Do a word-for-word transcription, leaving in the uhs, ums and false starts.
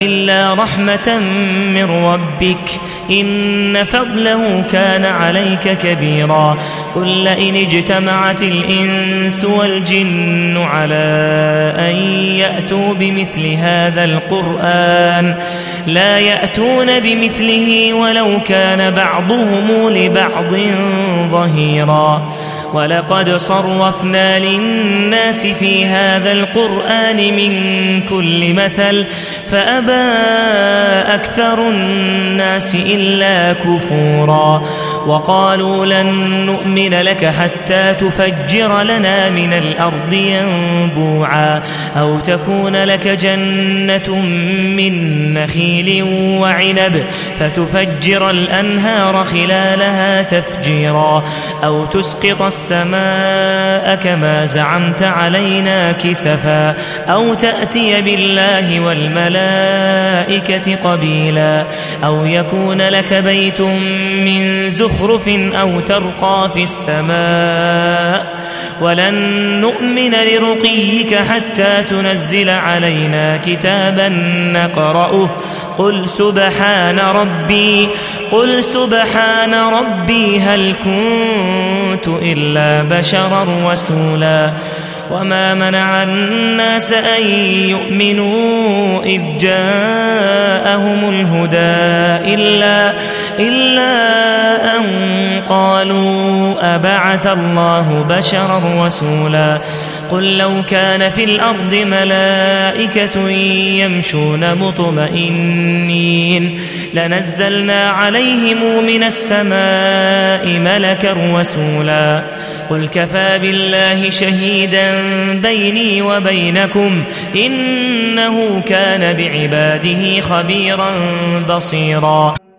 إلا رحمة من ربك إن فضله كان عليك كبيرا. قل لئن اجتمعت الإنس والجن على أن يأتوا بمثل هذا القرآن لا يأتون بمثله ولو كان بعضهم لبعض ظهيرا. ولقد صرفنا للناس في هذا القرآن من كل مثل فأبى أكثر الناس إلا كفورا. وقالوا لن نؤمن لك حتى تفجر لنا من الأرض ينبوعا أو تكون لك جنة من نخيل وعنب فتفجر الأنهار خلالها تفجيرا أو تسقط السماء كما زعمت علينا كسفا أو تأتي بالله والملائكة قبيلا أو يكون لك بيت من زخرف أو ترقى في السماء ولن نؤمن لرقيك حتى تنزل علينا كتابا نقرأه قل سبحان ربي قل سبحان ربي هل كنت إلا بشرا رسولا. وما منع الناس أن يؤمنوا إذ جاءهم الهدى إلا, إلا أن قالوا أبعث الله بشرا رسولا. قل لو كان في الأرض ملائكة يمشون مطمئنين لنزلنا عليهم من السماء ملكا رسولا. قل كفى بالله شهيدا بيني وبينكم إنه كان بعباده خبيرا بصيرا.